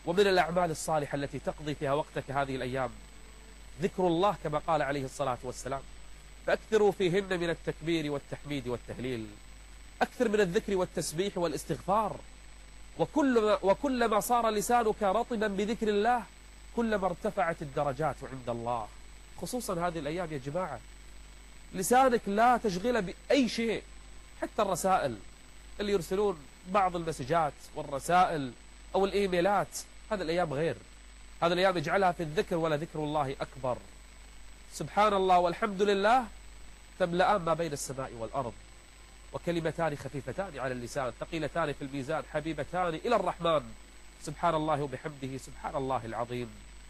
ومن الأعمال الصالحة التي تقضي فيها وقتك هذه الأيام ذكر الله كما قال عليه الصلاة والسلام، فأكثروا فيهن من التكبير والتحميد والتهليل. أكثر من الذكر والتسبيح والاستغفار، وكلما صار لسانك رطبا بذكر الله كلما ارتفعت الدرجات عند الله. خصوصا هذه الأيام يا جماعة، لسانك لا تشغله بأي شيء، حتى الرسائل اللي يرسلون بعض المسجات والرسائل أو الإيميلات، هذه الأيام غير. هذه الأيام اجعلها في الذكر، ولذكر الله أكبر. سبحان الله والحمد لله تملأان ما بين السماء والأرض، وكلمتان خفيفتان على اللسان ثقيلتان في الميزان حبيبتان إلى الرحمن. سبحان الله وبحمده سبحان الله العظيم.